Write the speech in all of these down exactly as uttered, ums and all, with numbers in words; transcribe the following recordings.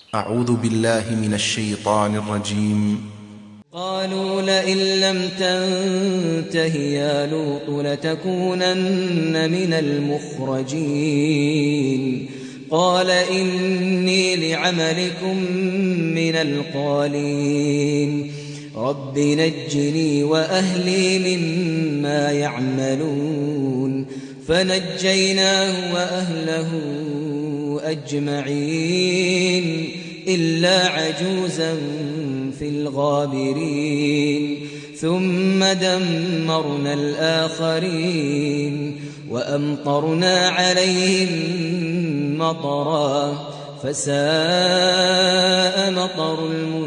أعوذ بالله من الشيطان الرجيم. قالوا لئن لم تنته يا لوط لتكونن من المخرجين. قال إني لعملكم من القالين. رب نجني وأهلي مما يعملون. فنجيناه وأهله أجمعين إلا عجوزا في الغابرين. ثم دمرنا الآخرين وأمطرنا عليهم مطرا فساء مطر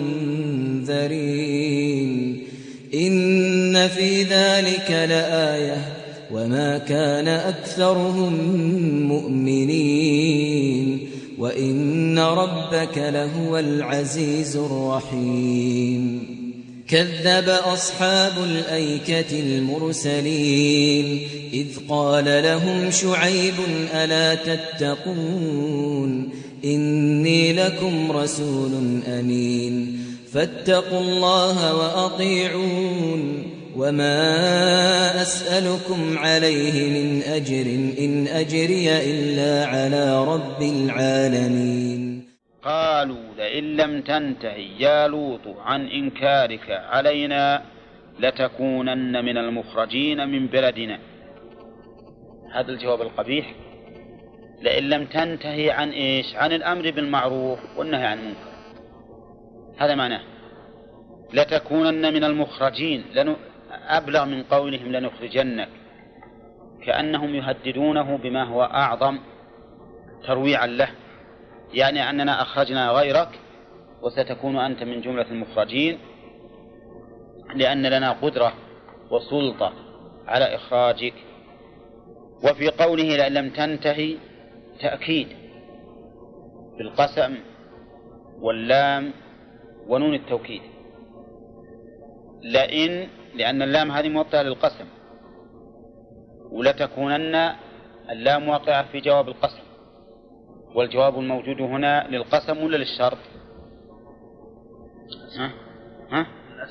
المنذرين. إن في ذلك لآية وما كان أكثرهم مؤمنين وإن ربك لهو العزيز الرحيم. كذب أصحاب الأيكة المرسلين إذ قال لهم شعيب ألا تتقون إني لكم رسول أمين فاتقوا الله وأطيعون وما أسألكم عليه من أجر إن أجري إلا على رب العالمين. قالوا لئن لم تنتهي يا لوط عن إنكارك علينا لتكونن من المخرجين من بلدنا. هذا الجواب القبيح. لئن لم تنتهي عن إيش؟ عن الأمر بالمعروف والنهي عن المنكر. هذا معناه لتكونن من المخرجين. لن أبلغ من قولهم لنخرجنك، كأنهم يهددونه بما هو أعظم ترويعا له، يعني أننا أخرجنا غيرك وستكون أنت من جملة المخرجين، لأن لنا قدرة وسلطة على إخراجك. وفي قوله لئن لم تنتهي تأكيد بالقسم واللام ونون التوكيد. لئن لأن اللام هذه موطئة للقسم، ولتكونن اللام واقعة في جواب القسم، والجواب الموجود هنا للقسم ولا للشرط؟ ها؟ ها؟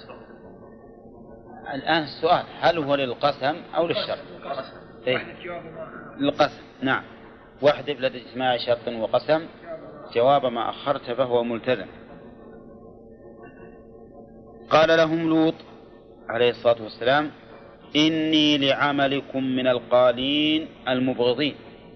الآن السؤال هل هو للقسم أو للشرط؟ إيه؟ للقسم. نعم. واحذف لدى اجتماع شرط وقسم جواب ما أخرت فهو ملتزم. قال لهم لوط عليه الصلاة والسلام إني لعملكم من القالين المبغضين.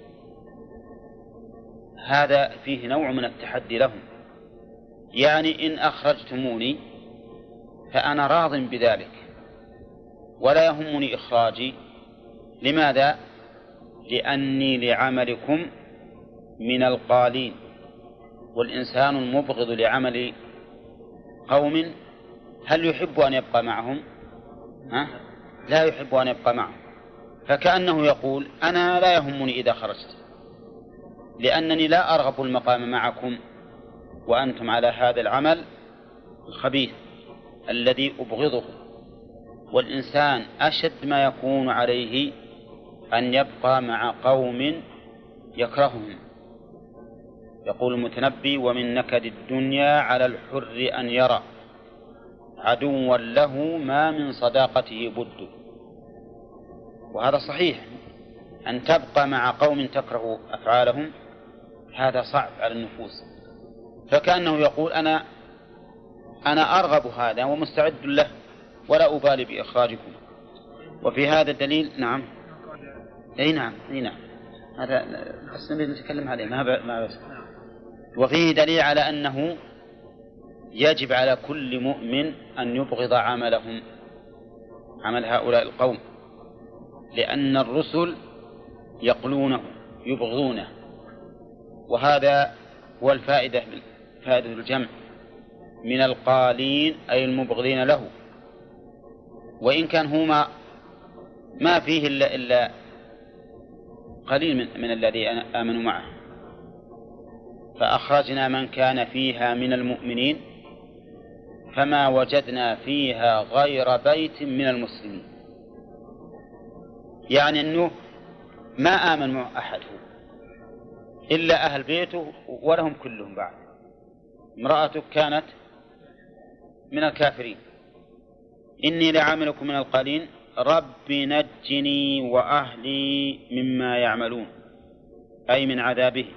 هذا فيه نوع من التحدي لهم، يعني إن أخرجتموني فأنا راض بذلك ولا يهمني إخراجي. لماذا؟ لأني لعملكم من القالين، والإنسان المبغض لعمل قوم هل يحب أن يبقى معهم؟ ها؟ لا يحب أن يبقى معهم. فكأنه يقول أنا لا يهمني إذا خرجت، لأنني لا أرغب المقام معكم وأنتم على هذا العمل الخبيث الذي أبغضه. والإنسان أشد ما يكون عليه أن يبقى مع قوم يكرههم. يقول المتنبي ومن نكد الدنيا على الحر أن يرى عدوا له ما من صداقته بد. وهذا صحيح، أن تبقى مع قوم تكره أفعالهم هذا صعب على النفوس. فكأنه يقول أنا أنا أرغب هذا ومستعد له ولا أبالي بإخراجكم. وفي هذا الدليل. نعم أي نعم أي نعم هذا أصلا نتكلم عليه ما ما بس. وفيه دليل على أنه يجب على كل مؤمن أن يبغض عملهم، عمل هؤلاء القوم، لأن الرسل يقلونه يبغضونه. وهذا هو الفائدة فائدة الجمع من القالين أي المبغضين له. وإن كان هما ما فيه إلا, إلا قليل من, من الذي آمنوا معه. فأخرجنا من كان فيها من المؤمنين فما وجدنا فيها غير بيت من المسلمين. يعني أنه ما آمن مع أحد إلا أهل بيته ولهم كلهم بعد. امرأتك كانت من الكافرين. إني لعاملكم من القالين رب نجني وأهلي مما يعملون، أي من عذابه.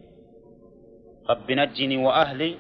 رب نجني وأهلي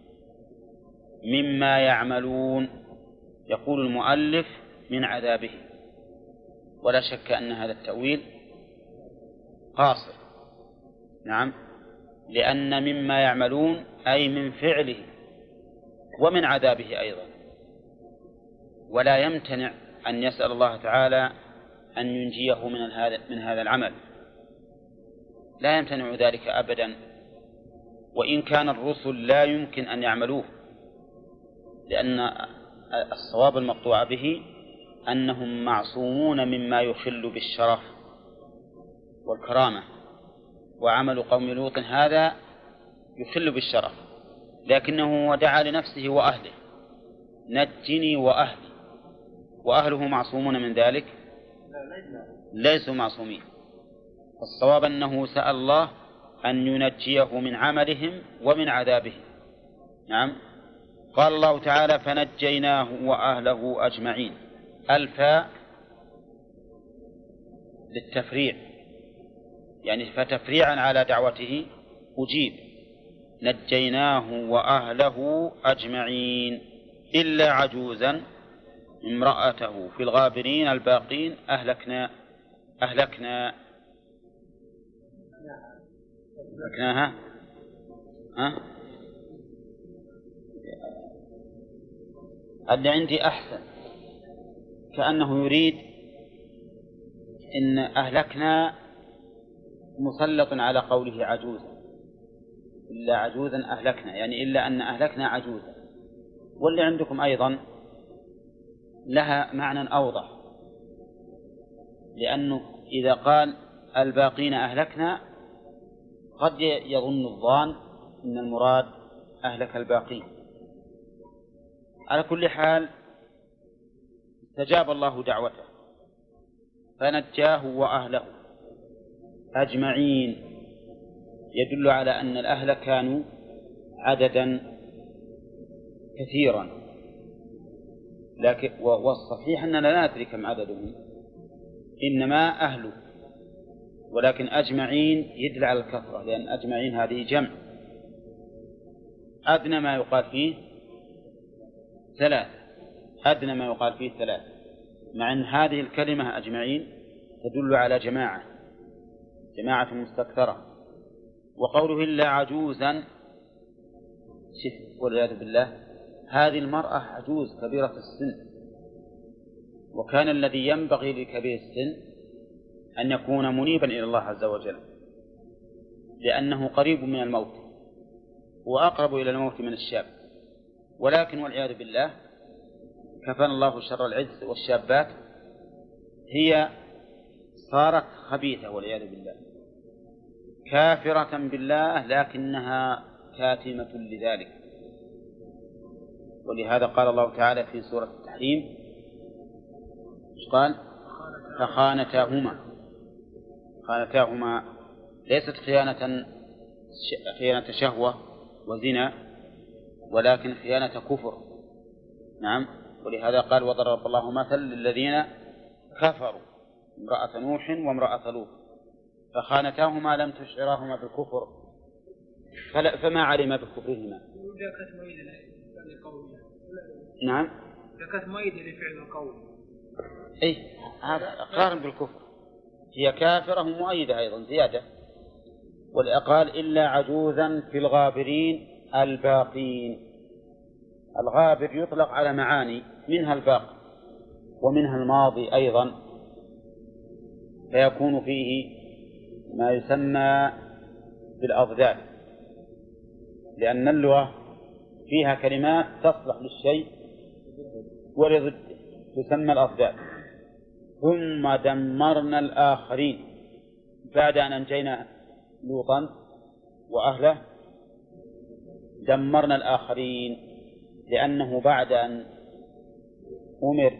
مما يعملون، يقول المؤلف من عذابه، ولا شك أن هذا التأويل قاصر. نعم، لأن مما يعملون أي من فعله ومن عذابه أيضا، ولا يمتنع أن يسأل الله تعالى أن ينجيه من هذا من هذا العمل، لا يمتنع ذلك أبدا، وإن كان الرسل لا يمكن أن يعملوه، لأن الصواب المقطوع به أنهم معصومون مما يخل بالشرف والكرامة، وعمل قوم لوط هذا يخل بالشرف، لكنه ودعا لنفسه وأهله نجني وأهلي، وأهله معصومون من ذلك؟ ليسوا معصومين. الصواب أنه سأل الله أن ينجيه من عملهم ومن عذابهم. نعم. قال الله تعالى فنجيناه وأهله أجمعين. الفاء للتفريع، يعني فتفريعا على دعوته أجيب. نجيناه وأهله أجمعين إلا عجوزا امرأته في الغابرين الباقين أهلكنا أهلكنا أهلكناها ها؟ اللي عندي أحسن، كأنه يريد إن أهلكنا مسلط على قوله عجوزا، إلا عجوزا أهلكنا، يعني إلا أن أهلكنا عجوزا. واللي عندكم أيضا لها معنى أوضح، لأنه إذا قال الباقين أهلكنا قد يظن الظان أن المراد أهلك الباقين. على كل حال استجاب الله دعوته فنجاه وأهله أجمعين، يدل على أن الأهل كانوا عددا كثيرا، لكن والصحيح أننا لا ندري كم عددهم، إنما أهله، ولكن أجمعين يدل على الكثرة، لأن أجمعين هذه جمع، أدنى ما يقال فيه ثلاث، أدنى ما يقال فيه ثلاث، مع أن هذه الكلمة أجمعين تدل على جماعة جماعة مستكثرة. وقوله إلا عجوزا شف والعياذ بالله، هذه المرأة عجوز كبيرة السن، وكان الذي ينبغي لكبير السن أن يكون منيبا إلى الله عز وجل، لأنه قريب من الموت وأقرب إلى الموت من الشاب، ولكن والعياذ بالله كفانا الله شر العز والشابات، هي صارت خبيثة والعياذ بالله كافرة بالله، لكنها كاتمة لذلك. ولهذا قال الله تعالى في سورة التحريم ايش قال؟ فخانتاهما. خانتاهما ليست خيانة خيانة شهوة وزنا، ولكن خيانة كفر. نعم. ولهذا قال وضرب الله مثل للذين كفروا امرأة نوح وامرأة لوط فخانتاهما لم تشعراهما بالكفر فما علم بكفرهما. نعم. كانت مؤيدة لفعل القول. أي هذا إقرار بالكفر، هي كافرة مؤيدة أيضا زيادة. والأقال إلا عجوزا في الغابرين الباقين. الغابر يطلق على معاني، منها الباقي ومنها الماضي أيضا، فيكون فيه ما يسمى بالأضداد، لأن اللغة فيها كلمات تصلح للشيء ولضده تسمى الأضداد. ثم دمرنا الآخرين، بعد أن أنجينا لوطا وأهله دمرنا الآخرين، لأنه بعد أن أمر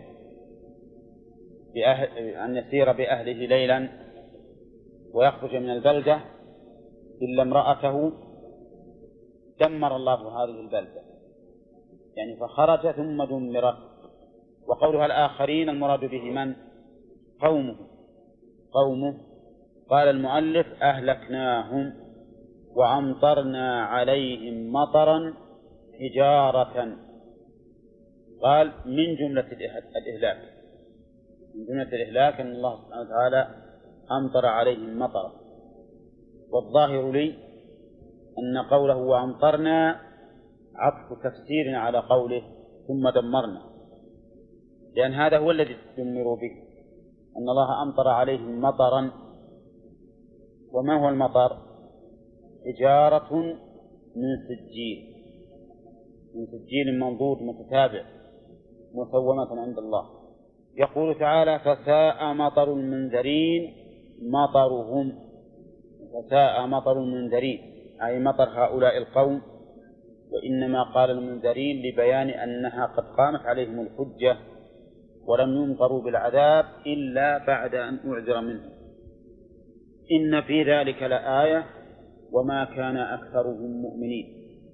بأهل أن يسير بأهله ليلا ويخرج من البلدة إلا امرأته دمر الله هذه البلدة، يعني فخرج ثم دمرت. وقولها الآخرين المراد به من؟ قومه قومه قال المؤلف أهلكناهم وأمطرنا عليهم مطرا حجارة. قال من جملة الإهلاك من جملة الإهلاك أن الله سبحانه وتعالى أمطر عليهم مطرا. والظاهر لي أن قوله وأمطرنا عطف تفسير على قوله ثم دمرنا، لأن هذا هو الذي تدمروا به، أن الله أمطر عليهم مطرا. وما هو المطر؟ حجارة من سجيل من سجيل منضود متتابع مسومة عند الله. يقول تعالى فساء مطر المنذرين مطرهم، فساء مطر المنذرين أي مطر هؤلاء القوم. وإنما قال المنذرين لبيان أنها قد قامت عليهم الحجة ولم ينظروا بالعذاب إلا بعد أن أعذر منهم. إن في ذلك لآية وما كان أكثرهم مؤمنين.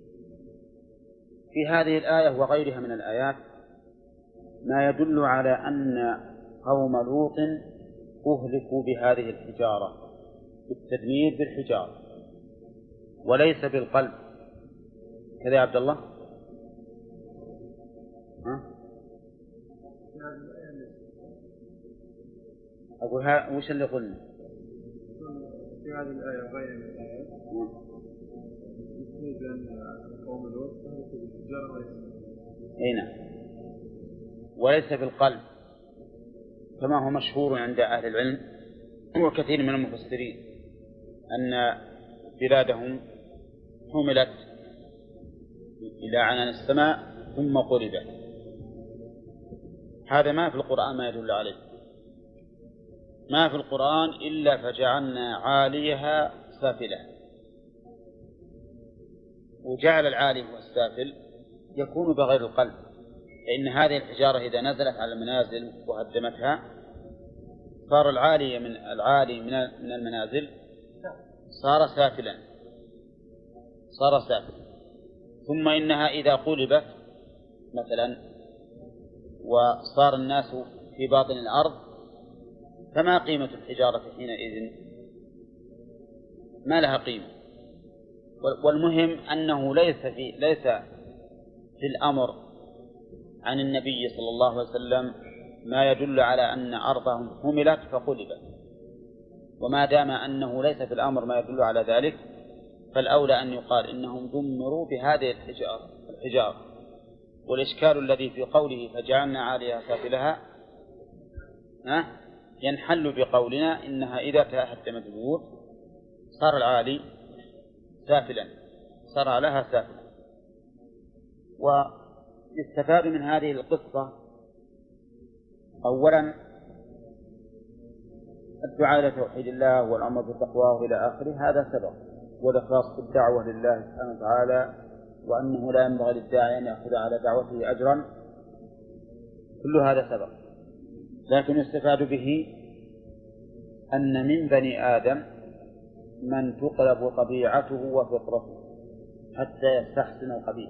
في هذه الآية وغيرها من الآيات ما يدل على أن قوم لوط أهلكوا بهذه الحجارة، بالتدمير بالحجارة وليس بالقلب. كذا يا عبد الله؟ ها؟ أقول ها وش اللي قلنا؟ في هذه الآية وغيرها من الآيات يستند أن قوم لوط أهلكوا بالحجارة وليس أي نعم، وليس بالقلب كما هو مشهور عند أهل العلم وكثير من المفسرين أن بلادهم حملت إلى عنان السماء ثم قلبت. هذا ما في القرآن ما يدل عليه، ما في القرآن إلا فجعلنا عاليها سافلة. وجعل العالي والسافل يكون بغير القلب، لأن هذه الحجارة إذا نزلت على المنازل وهدمتها صار العالي من العالي من المنازل صار سافلا صار سافلا ثم إنها إذا قلبت مثلا وصار الناس في باطن الأرض فما قيمة الحجارة حينئذ؟ ما لها قيمة. والمهم أنه ليس في ليس في الأمر عن النبي صلى الله عليه وسلم ما يدل على أن أرضهم حملت فقلبت، وما دام أنه ليس في الأمر ما يدل على ذلك فالأولى أن يقال إنهم دمروا بهذه الحجارة الحجارة. والإشكال الذي في قوله فجعلنا عاليها سافلها ينحل بقولنا إنها إذا تهدمت البيوت صار العالي سافلا صار لها سافلا. ويستفاد من هذه القصة أولا الدعاء لتوحيد الله والأمر بالتقوى إلى آخره، هذا سبب، والإخلاص في الدعوة لله سبحانه وتعالى، وأنه لا ينبغي للداعي أن يأخذ على دعوته أجرا، كل هذا سبب. لكن يستفاد به أن من بني آدم من تقلب طبيعته وفطرته حتى يستحسن القبيح،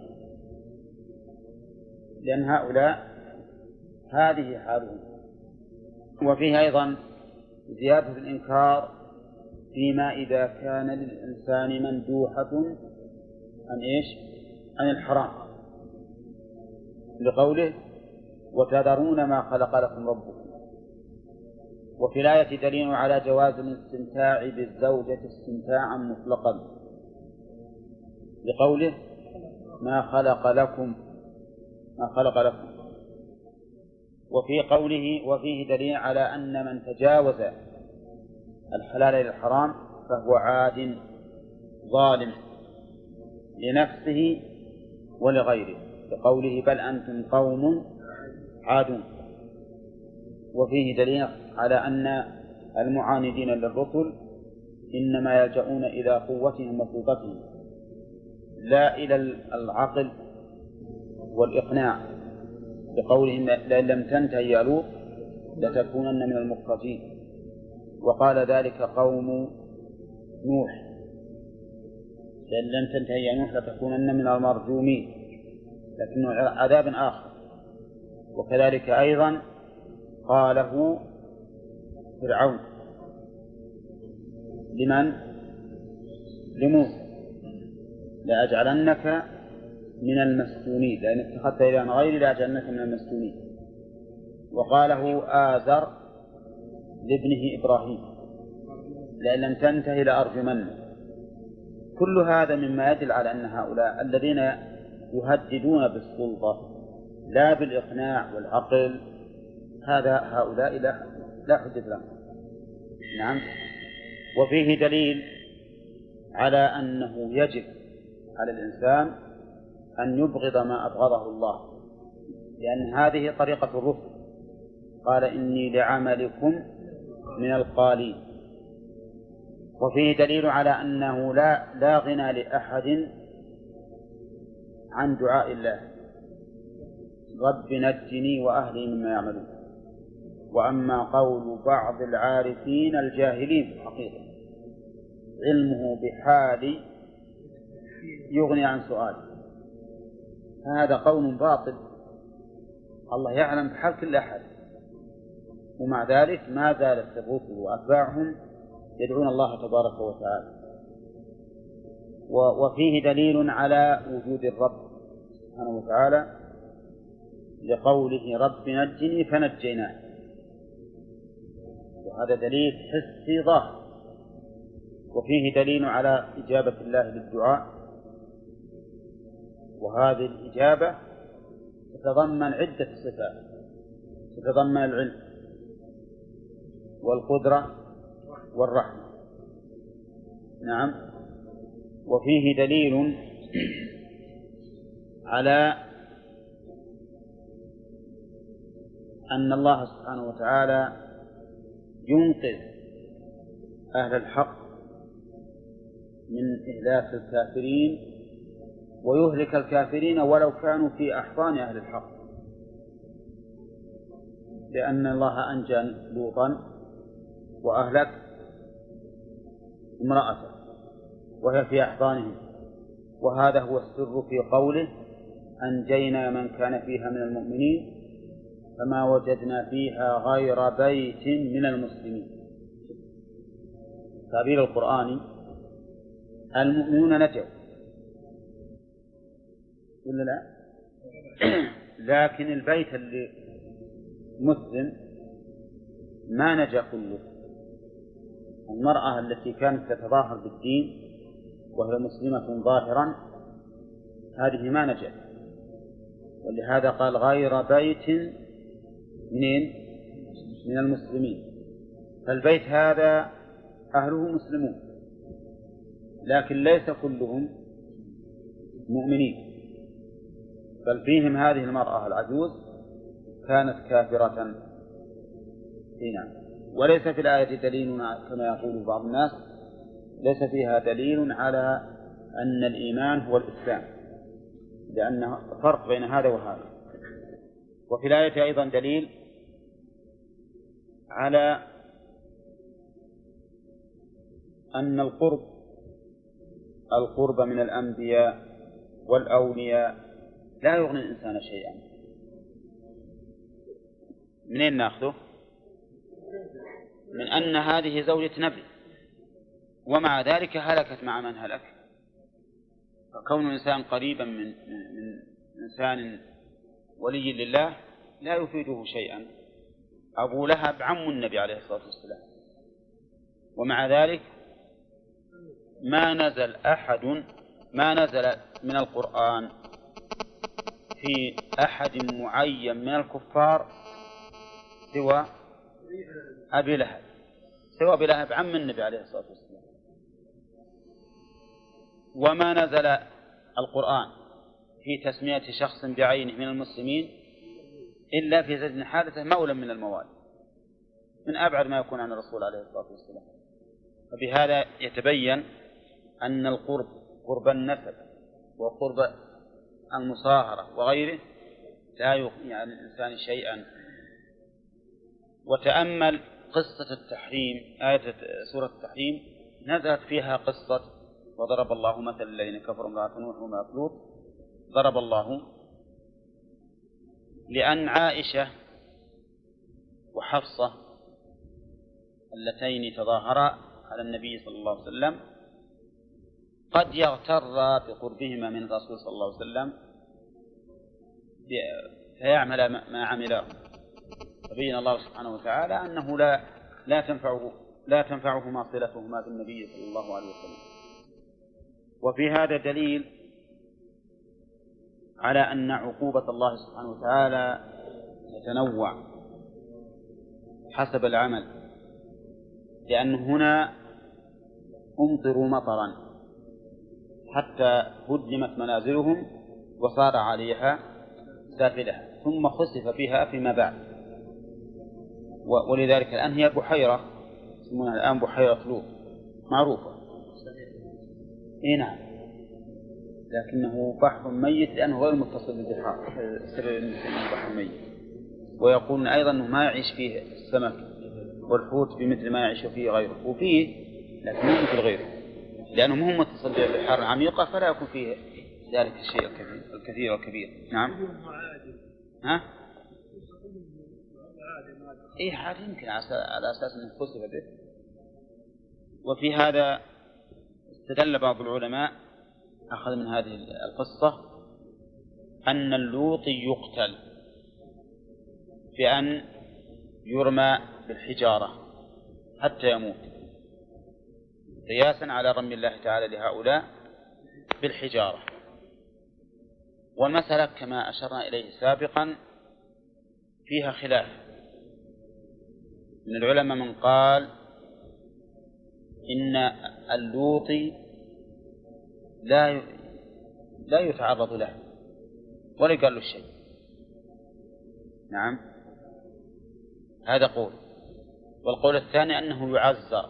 لأن هؤلاء هذه حالهم. وفيه أيضا زيادة الإنكار فيما إذا كان للإنسان مندوحة عن إيش؟ عن الحرام، لقوله وتذرون ما خلق لكم ربكم. وفي الآية دليل على جواز الاستمتاع بالزوجة استمتاعا مطلقا، لقوله ما خلق لكم ما خلق لكم. وفي قوله وفيه دليل على أن من تجاوز الحلال إلى الحرام فهو عاد ظالم لنفسه ولغيره، لقوله بل أنتم قوم عادون. وفيه دليل على أن المعاندين للرسل إنما يلجؤون إلى قوتهم وسلطتهم لا إلى العقل والإقناع، لقولهم لئن لم تنتهي يا لوط لتكونن من المخرجين. وقال ذلك قوم نوح لأن لم تنتهي يا نوح لتكونن من المرجومين، لكنه عذاب آخر. وكذلك أيضا قاله فرعون لمن؟ لموسى: لأجعلنك من المسجونين، لأن اتخذت إلها غيري لأجعلنك من المسجونين. وقاله آزر لابنه إبراهيم: لئن لم تنتهي لأرجمنك. كل هذا مما يدل على أن هؤلاء الذين يهددون بالسلطة لا بالإقناع والعقل، هذا هؤلاء لا لا حجة لهم. نعم. وفيه دليل على أنه يجب على الإنسان أن يبغض ما أبغضه الله، لأن هذه طريقة الرسل. قال: إني لعملكم من القالين. وفيه دليل على أنه لا لا غنى لأحد عن دعاء الله: رب نجني وأهلي مما يعملون. وأما قول بعض العارفين الجاهلين في الحقيقة: علمه بحالي يغني عن سؤالي، هذا قول باطل. الله يعلم بحال كل أحد، ومع ذلك ما زالت الرسل وأتباعهم يدعون الله تبارك وتعالى. وفيه دليل على وجود الرب سبحانه وتعالى لقوله: رب نجني فنجيناه، وهذا دليل حسي ظاهر. وفيه دليل على إجابة الله للدعاء، وهذه الإجابة تتضمن عدة صفات: تتضمن العلم والقدرة والرحمة. نعم. وفيه دليل على أن الله سبحانه وتعالى ينقذ أهل الحق من إهلاك الكافرين، ويهلك الكافرين ولو كانوا في أحضان أهل الحق، لأن الله أنجى لوطا وأهلك امرأته وهي في أحضانهم. وهذا هو السر في قوله: أنجينا من كان فيها من المؤمنين فما وجدنا فيها غير بيت من المسلمين. تعبير القرآني: المؤمنون نجوا ولا لا؟ لكن البيت اللي مسلم ما نجا كله. المرأة التي كانت تتظاهر بالدين وهي مسلمة ظاهرا هذه ما نجت، ولهذا قال: غير بيت منين؟ من المسلمين. فالبيت هذا أهله مسلمون، لكن ليس كلهم مؤمنين، بل فيهم هذه المرأة العجوز كانت كافرة. هنا وليس في الآية دليل كما يقول بعض الناس، ليس فيها دليل على أن الإيمان هو الإسلام، لأن فرق بين هذا وهذا. وفي الآية أيضا دليل على أن القرب القرب من الأنبياء والأولياء لا يغني الإنسان شيئا. منين نأخذه؟ من أن هذه زوجة نبي، ومع ذلك هلكت مع من هلك. فكون الإنسان قريبا من, من إنسان ولي لله لا يفيده شيئا. أبو لهب عم النبي عليه الصلاة والسلام، ومع ذلك ما نزل أحد ما نزل من القرآن في أحد معين من الكفار سوى أبي لهب سوى أبي لهب عم النبي عليه الصلاة والسلام. وما نزل القرآن في تسمية شخص بعينه من المسلمين إلا في زيد بن حارثة مولى من الموالي، من أبعد ما يكون عن الرسول عليه الصلاة والسلام. وبهذا يتبين أن القرب قرب النسب وقرب المصاهرة وغيره لا يغني عن الإنسان شيئا. وتأمل قصة التحريم، آية سورة التحريم نزلت فيها قصة وضرب الله مثل الذين كفروا امرأة نوح وامرأة لوط. ضرب الله لأن عائشة وحفصة اللتين تظاهرا على النبي صلى الله عليه وسلم قد يغتر بقربهما من الرسول صلى الله عليه وسلم فيعمل ما عمله، فبين الله سبحانه وتعالى أنه لا لا تنفعه لا تنفعهما صلتهما بالنبي صلى الله عليه وسلم. وفي هذا دليل على أن عقوبة الله سبحانه وتعالى تتنوع حسب العمل، لأن هنا أمطروا مطرا حتى هدمت منازلهم وصار عليها سافلها ثم خسف بها فيما بعد، ولذلك الآن هي بحيرة يسمونها الآن بحيرة لوط معروفة. إيه نعم، لكنه بحر ميت لأنه غير متصل بالبحار، سر بحر ميت. ويقولون أيضا أنه ما يعيش فيه السمك والحوت بمثل ما يعيش فيه غيره، وفيه لكن مو مثل غيره لأنه مو متصل بالبحار العميقة، فلا يكون فيه ذلك الشيء الكثير الكثير والكبير. نعم. ها؟ إيه عاد يمكن على أساس أنه خسف به. وفي هذا استدل بعض العلماء أخذ من هذه القصة أن اللوطي يقتل بأن يرمى بالحجارة حتى يموت، قياسا على رمي الله تعالى لهؤلاء بالحجارة. والمسألة كما أشرنا إليه سابقا فيها خلاف من العلماء، من قال إن اللوطي لا لا يتعرض له ولا يقال له شيء. نعم، هذا قول. والقول الثاني أنه يعزر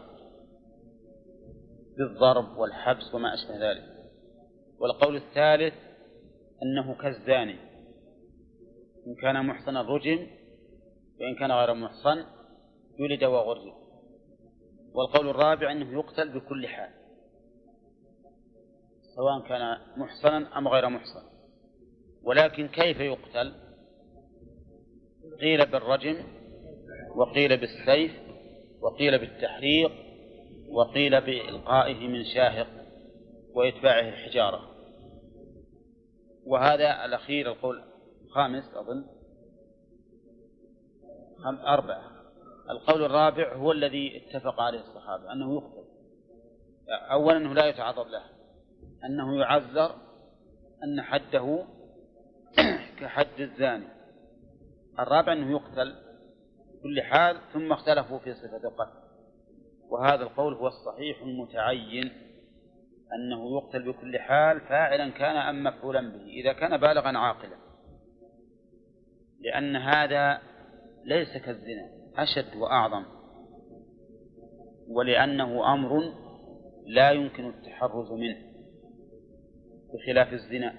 بالضرب والحبس وما أشبه ذلك. والقول الثالث أنه كالزاني، إن كان محصنا رجم وإن كان غير محصن يولد وغرزه. والقول الرابع أنه يقتل بكل حال سواء كان محصنا أم غير محصن. ولكن كيف يقتل؟ قيل بالرجم وقيل بالسيف وقيل بالتحريق وقيل بإلقائه من شاهق وإتباعه الحجارة. وهذا الأخير القول الخامس أظن أربعة. القول الرابع هو الذي اتفق عليه الصحابة أنه يقتل. أولا أنه لا يتعرض له، أنه يعذر، أن حده كحد الزاني. الرابع أنه يقتل بكل حال، ثم اختلفوا في صفة القتل. وهذا القول هو الصحيح المتعين، أنه يقتل بكل حال فاعلا كان أم مفعولا به إذا كان بالغا عاقلا، لأن هذا ليس كالزنا، أشد وأعظم، ولأنه أمر لا يمكن التحرز منه بخلاف الزنا.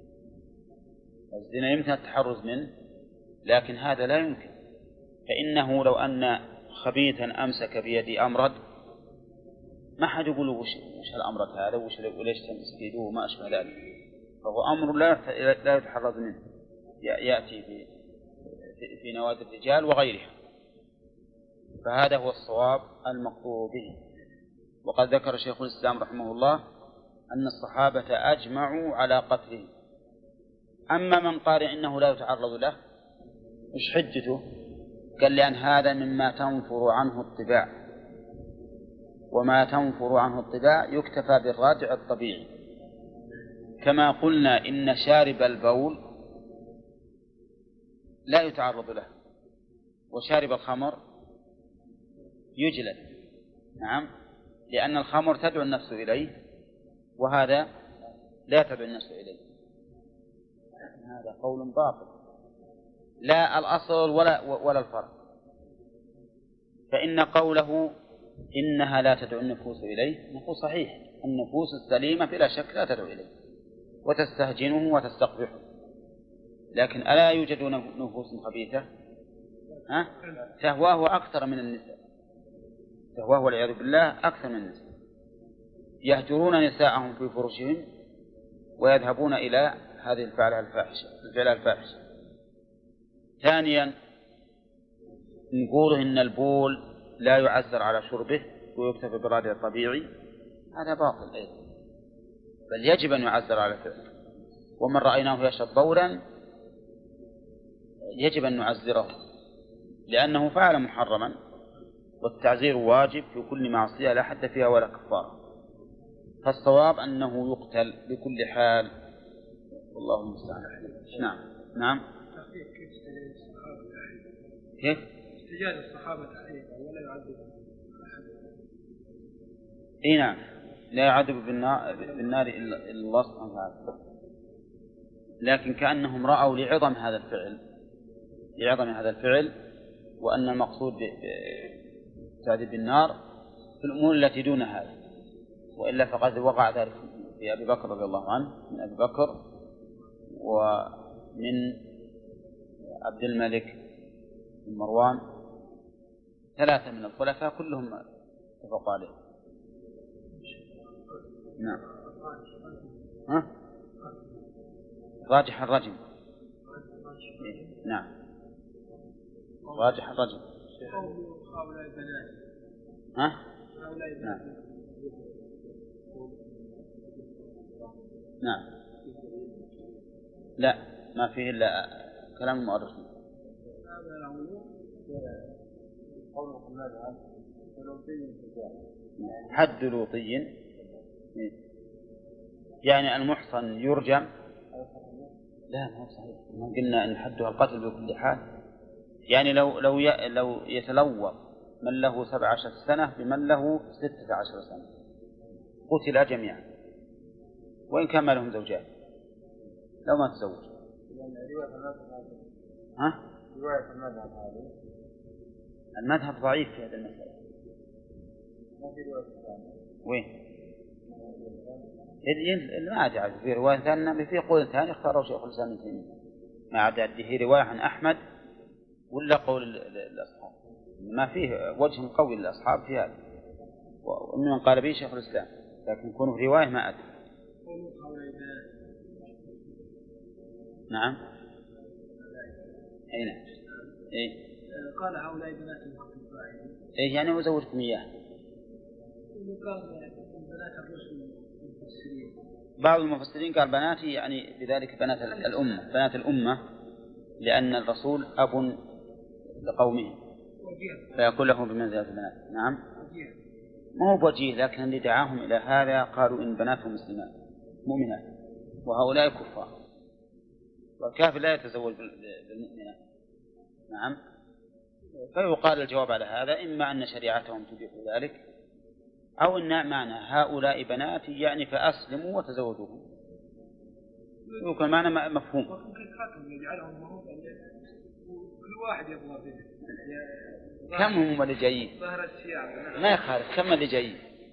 الزنا يمكن التحرز منه لكن هذا لا يمكن. فإنه لو أن خبيثا أمسك بيدي أمرد ما حد يقول وش وش الأمرد هذا وش وليش تمسك يده وما أشبه ذلك، فهو أمر لا لا يتحرز منه، يأتي في في نوادي الرجال وغيرها. فهذا هو الصواب المقطوع به. وقد ذكر شيخ الإسلام رحمه الله أن الصحابة أجمعوا على قتله. أما من قال إنه لا يتعرض له مش حجته؟ قال لأن هذا مما تنفر عنه الطباع، وما تنفر عنه الطباع يكتفى بالراجع الطبيعي. كما قلنا إن شارب البول لا يتعرض له، وشارب الخمر يجلد. نعم، لأن الخمر تدعو النفس إليه وهذا لا تدعو النفس إليه. هذا قول باطل، لا الأصل ولا ولا الفرع. فإن قوله إنها لا تدعو النفوس إليه نقول صحيح، النفوس السليمة بلا شك لا تدعو إليه وتستهجنه وتستقبحه، لكن ألا يوجد نفوس خبيثة ها؟ تهواه أكثر من النساء، تهواه والعياذ بالله أكثر من النساء. يهجرون نساءهم في فرشهم ويذهبون إلى هذه الفعلة الفاحشة الفعلة الفاحشة. ثانيا نقول إن البول لا يعزر على شربه ويكتفى بالرادع الطبيعي، هذا باطل أيضا، بل يجب أن يعزر على فعله. ومن رأيناه يشرب بولا يجب أن نعزره لأنه فعل محرما، والتعزير واجب في كل معصية لا حد فيها ولا كفارة. فالصواب أنه يقتل بكل حال، والله المستعان. نعم نعم. كيف استجاز الصحابة تحريقا ولا يعذب أحد؟ اي نعم، لا يعذب بالنار, بالنار إلا الله سبحانه وتعالى، لكن كأنهم رأوا لعظم هذا الفعل لعظم هذا الفعل وأن المقصود بالتعذيب بالنار في الأمور التي دون هذا، وإلا فقد وقع ذلك في أبي بكر رضي الله عنه، من أبي بكر ومن عبد الملك بن مروان، ثلاثة من الخلفاء كلهم اتفقوا عليه. نعم. ها؟ راجح الرجم. نعم راجح الرجم. ها؟ نعم نعم. لا ما فيه إلا كلام المؤرخين. حد لوطي يعني المحصن يرجم. لا ما هو صحيح، ما قلنا أن حدها القتل بكل حال. يعني لو لو لو يتلوط من له سبع عشر سنة بمن له ستة عشر سنة قتل جميعا وإن كان ما لهم زوجات لو ما تزوج. ها؟ المذهب ضعيف في هذا المسألة. وين؟ ما عاد في رواية ثانية، في قول ثاني اختاره شيخ الإسلام ابن تيمية، ما عاد هي رواية عن أحمد ولا قول الأصحاب، ما فيه وجه قوي للأصحاب في هذا، ومن قال به شيخ الإسلام، لكن يكون في رواية ما أدري. نعم. أي نعم. إيه. قال هؤلاء بناتي وكتب فاعلين. إيه يعني وزوجكم إياه. قال بنات الرسل المفسرين. بعض المفسرين قال بناتي يعني بذلك بنات الأمة، بنات الأمة، لأن الرسول أب لقومه فيكون له بمنزلة البنات. نعم. ما هو بوجيه، لكن اللي دعاهم إلى هذا قالوا إن بناتهم مسلمات مؤمنات وهؤلاء كفار، والكافر لا يتزوج بالمؤمنات. نعم. فيقال الجواب على هذا إما أن شريعتهم تبيح ذلك أو أن معنى هؤلاء بناتي يعني فأسلموا وتزوجوهم، يمكن معنى مفهوم. كل واحد يبغى بنت. كم هم اللي جايين؟ ما يخالف، كم اللي جايين؟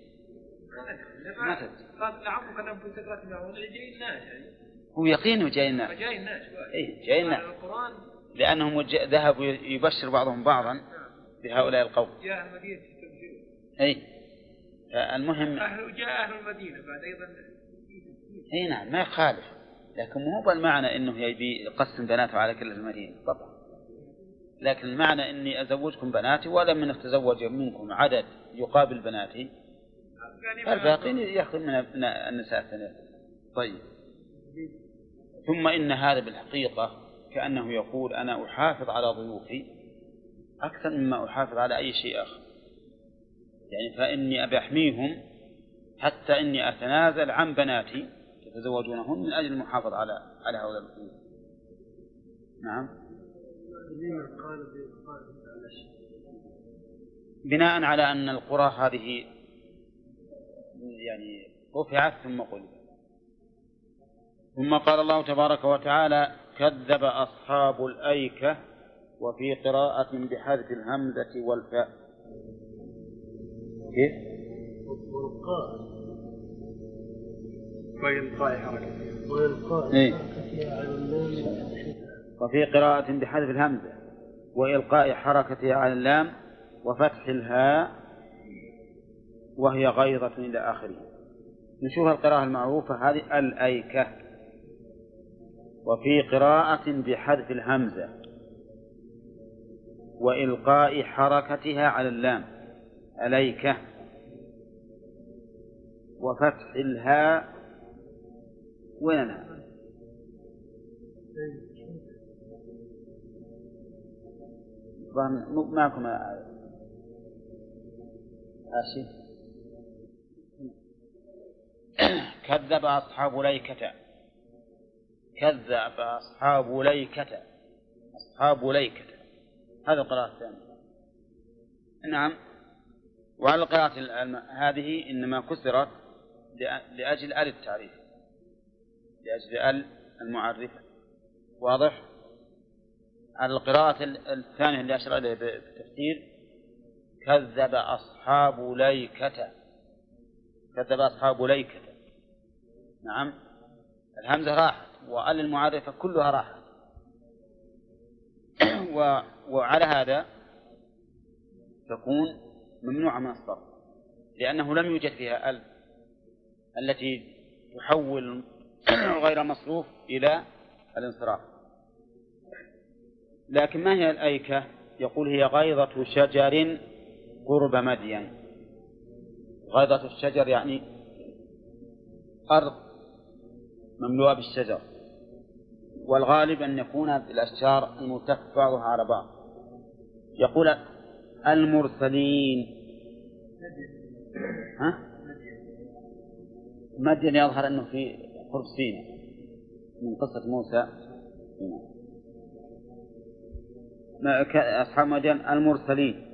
ما تدري. قال نعم كنا في سكرات معه جايين الناس يعني. هو يقينه جاي الناس. جاي الناس. إيه جاي الناس. لأنهم ذهبوا يبشر بعضهم بعضا بهؤلاء القوم. جاء المدينة تبشر. إيه. المهم. أهل جاء أهل المدينة بعد أيضا. إيه نعم ما يخالف، لكن مو بالمعنى إنه يبي يقسم بناته على كل المدينة طبعا، لكن المعنى إني أزوجكم بناتي ولم من تزوج منكم عدد يقابل بناتي الباقين يأخذ من النساء الثلاث. طيب. ثم إن هذا بالحقيقة كأنه يقول أنا أحافظ على ضيوفي أكثر مما أحافظ على أي شيء آخر، يعني فإني أبي أحميهم حتى إني أتنازل عن بناتي يتزوجونهن من أجل المحافظة على على هؤلاء الضيوف. نعم. بناء على أن القرى هذه يعني رفعت ثم قلبت. ثم قال الله تبارك وتعالى كذب أصحاب الأيكة، وفي قراءة بحذف الهمزة والفاء. كيف؟ ويلقاء حركة. إيه؟ وفي قراءة بحذف الهمزة وإلقاء حركتها على اللام وفتح الهاء وهي غيظة إلى آخره. نشوف القراءة المعروفة هذه الأيكة. وفي قراءة بحذف الهمزة وإلقاء حركتها على اللام أليكة، وفتح الهاء وين الهاء؟ معكم آسف. كذب أصحاب ليكة، كذب أصحاب ليكة، أصحاب ليكة، هذا القراءة الثانية. نعم. وعلى القراءة هذه إنما كسرت لأجل آل التعريف، لأجل آل المعرفة. واضح؟ على القراءة الثانية اللي أشار إليه بالتفسير كذب أصحاب ليكة، كذب أصحاب ليكة. نعم، الهمزة راحت وآل المعرفة كلها راحت. وعلى هذا تكون ممنوعة من الصرف، لأنه لم يوجد فيها ال التي تحول غير مصروف إلى الانصراف. لكن ما هي الأيكة؟ يقول هي غيضة شجر قرب مدين. غيضة الشجر يعني أرض مملوءة بالشجر، والغالب أن يكون بالأشجار الملتف بعضها على بعض. يقول المرسلين، ها؟ مدين يظهر أنه في قرب سيناء من قصة موسى. أصحاب مدين المرسلين.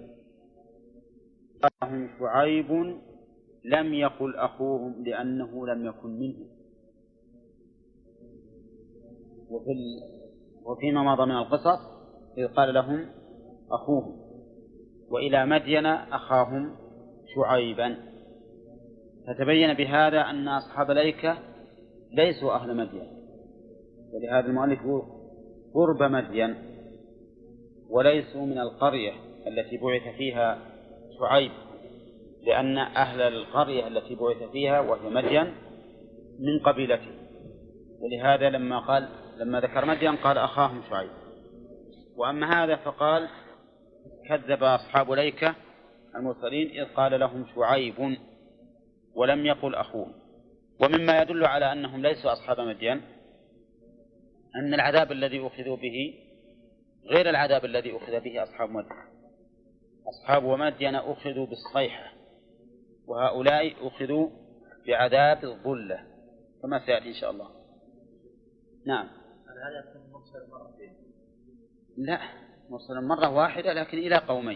قالهم شعيب لم يقل أخوهم لأنه لم يكن منهم. وفي وفيما مضى من القصص إذ قال لهم أخوهم، وإلى مدين أخاهم شعيبا. فتبين بهذا أن أصحاب الأيكة ليسوا أهل مدين، ولهذا المؤلف قرب مدين، وليسوا من القرية التي بعث فيها شعيب، لأن أهل القرية التي بعث فيها وهي مدين من قبيلته. ولهذا لما قال لما ذكر مدين قال أخاهم شعيب. وأما هذا فقال كذب أصحاب ليكة المرسلين إذ قال لهم شعيب ولم يقل أخوهم. ومما يدل على أنهم ليسوا أصحاب مدين أن العذاب الذي أخذوا به غير العذاب الذي أخذ به أصحاب مدين. أصحاب مدين أخذوا بالصيحة، وهؤلاء أخذوا بعذاب الظلة كما سيأتي إن شاء الله. نعم. هذا يكون مرسل مرتين؟ لا، مرسل مرة واحدة لكن إلى قومين،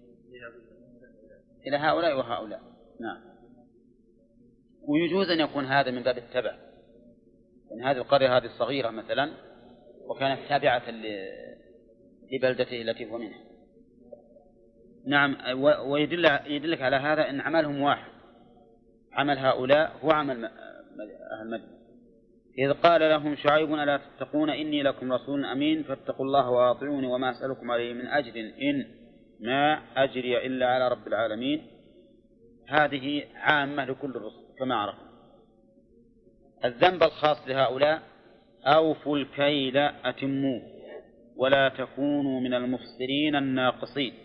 إلى هؤلاء وهؤلاء. نعم. ويجوز أن يكون هذا من باب التبع، يعني هذه القرية هذه الصغيرة مثلا وكانت تابعة لبلدته التي هو منها. نعم. ويدل يدلك على هذا أن عملهم واحد، عمل هؤلاء هو عمل أهل مدين. إذ قال لهم شعيب ألا تتقون إني لكم رسول أمين فاتقوا الله وأطيعوني وما أسألكم عليه من أجر إن ما أجري إلا على رب العالمين. هذه عامة لكل الرسل كما عرفنا. الذنب الخاص لهؤلاء أوفوا الكيل أتموه ولا تكونوا من المفسرين الناقصين.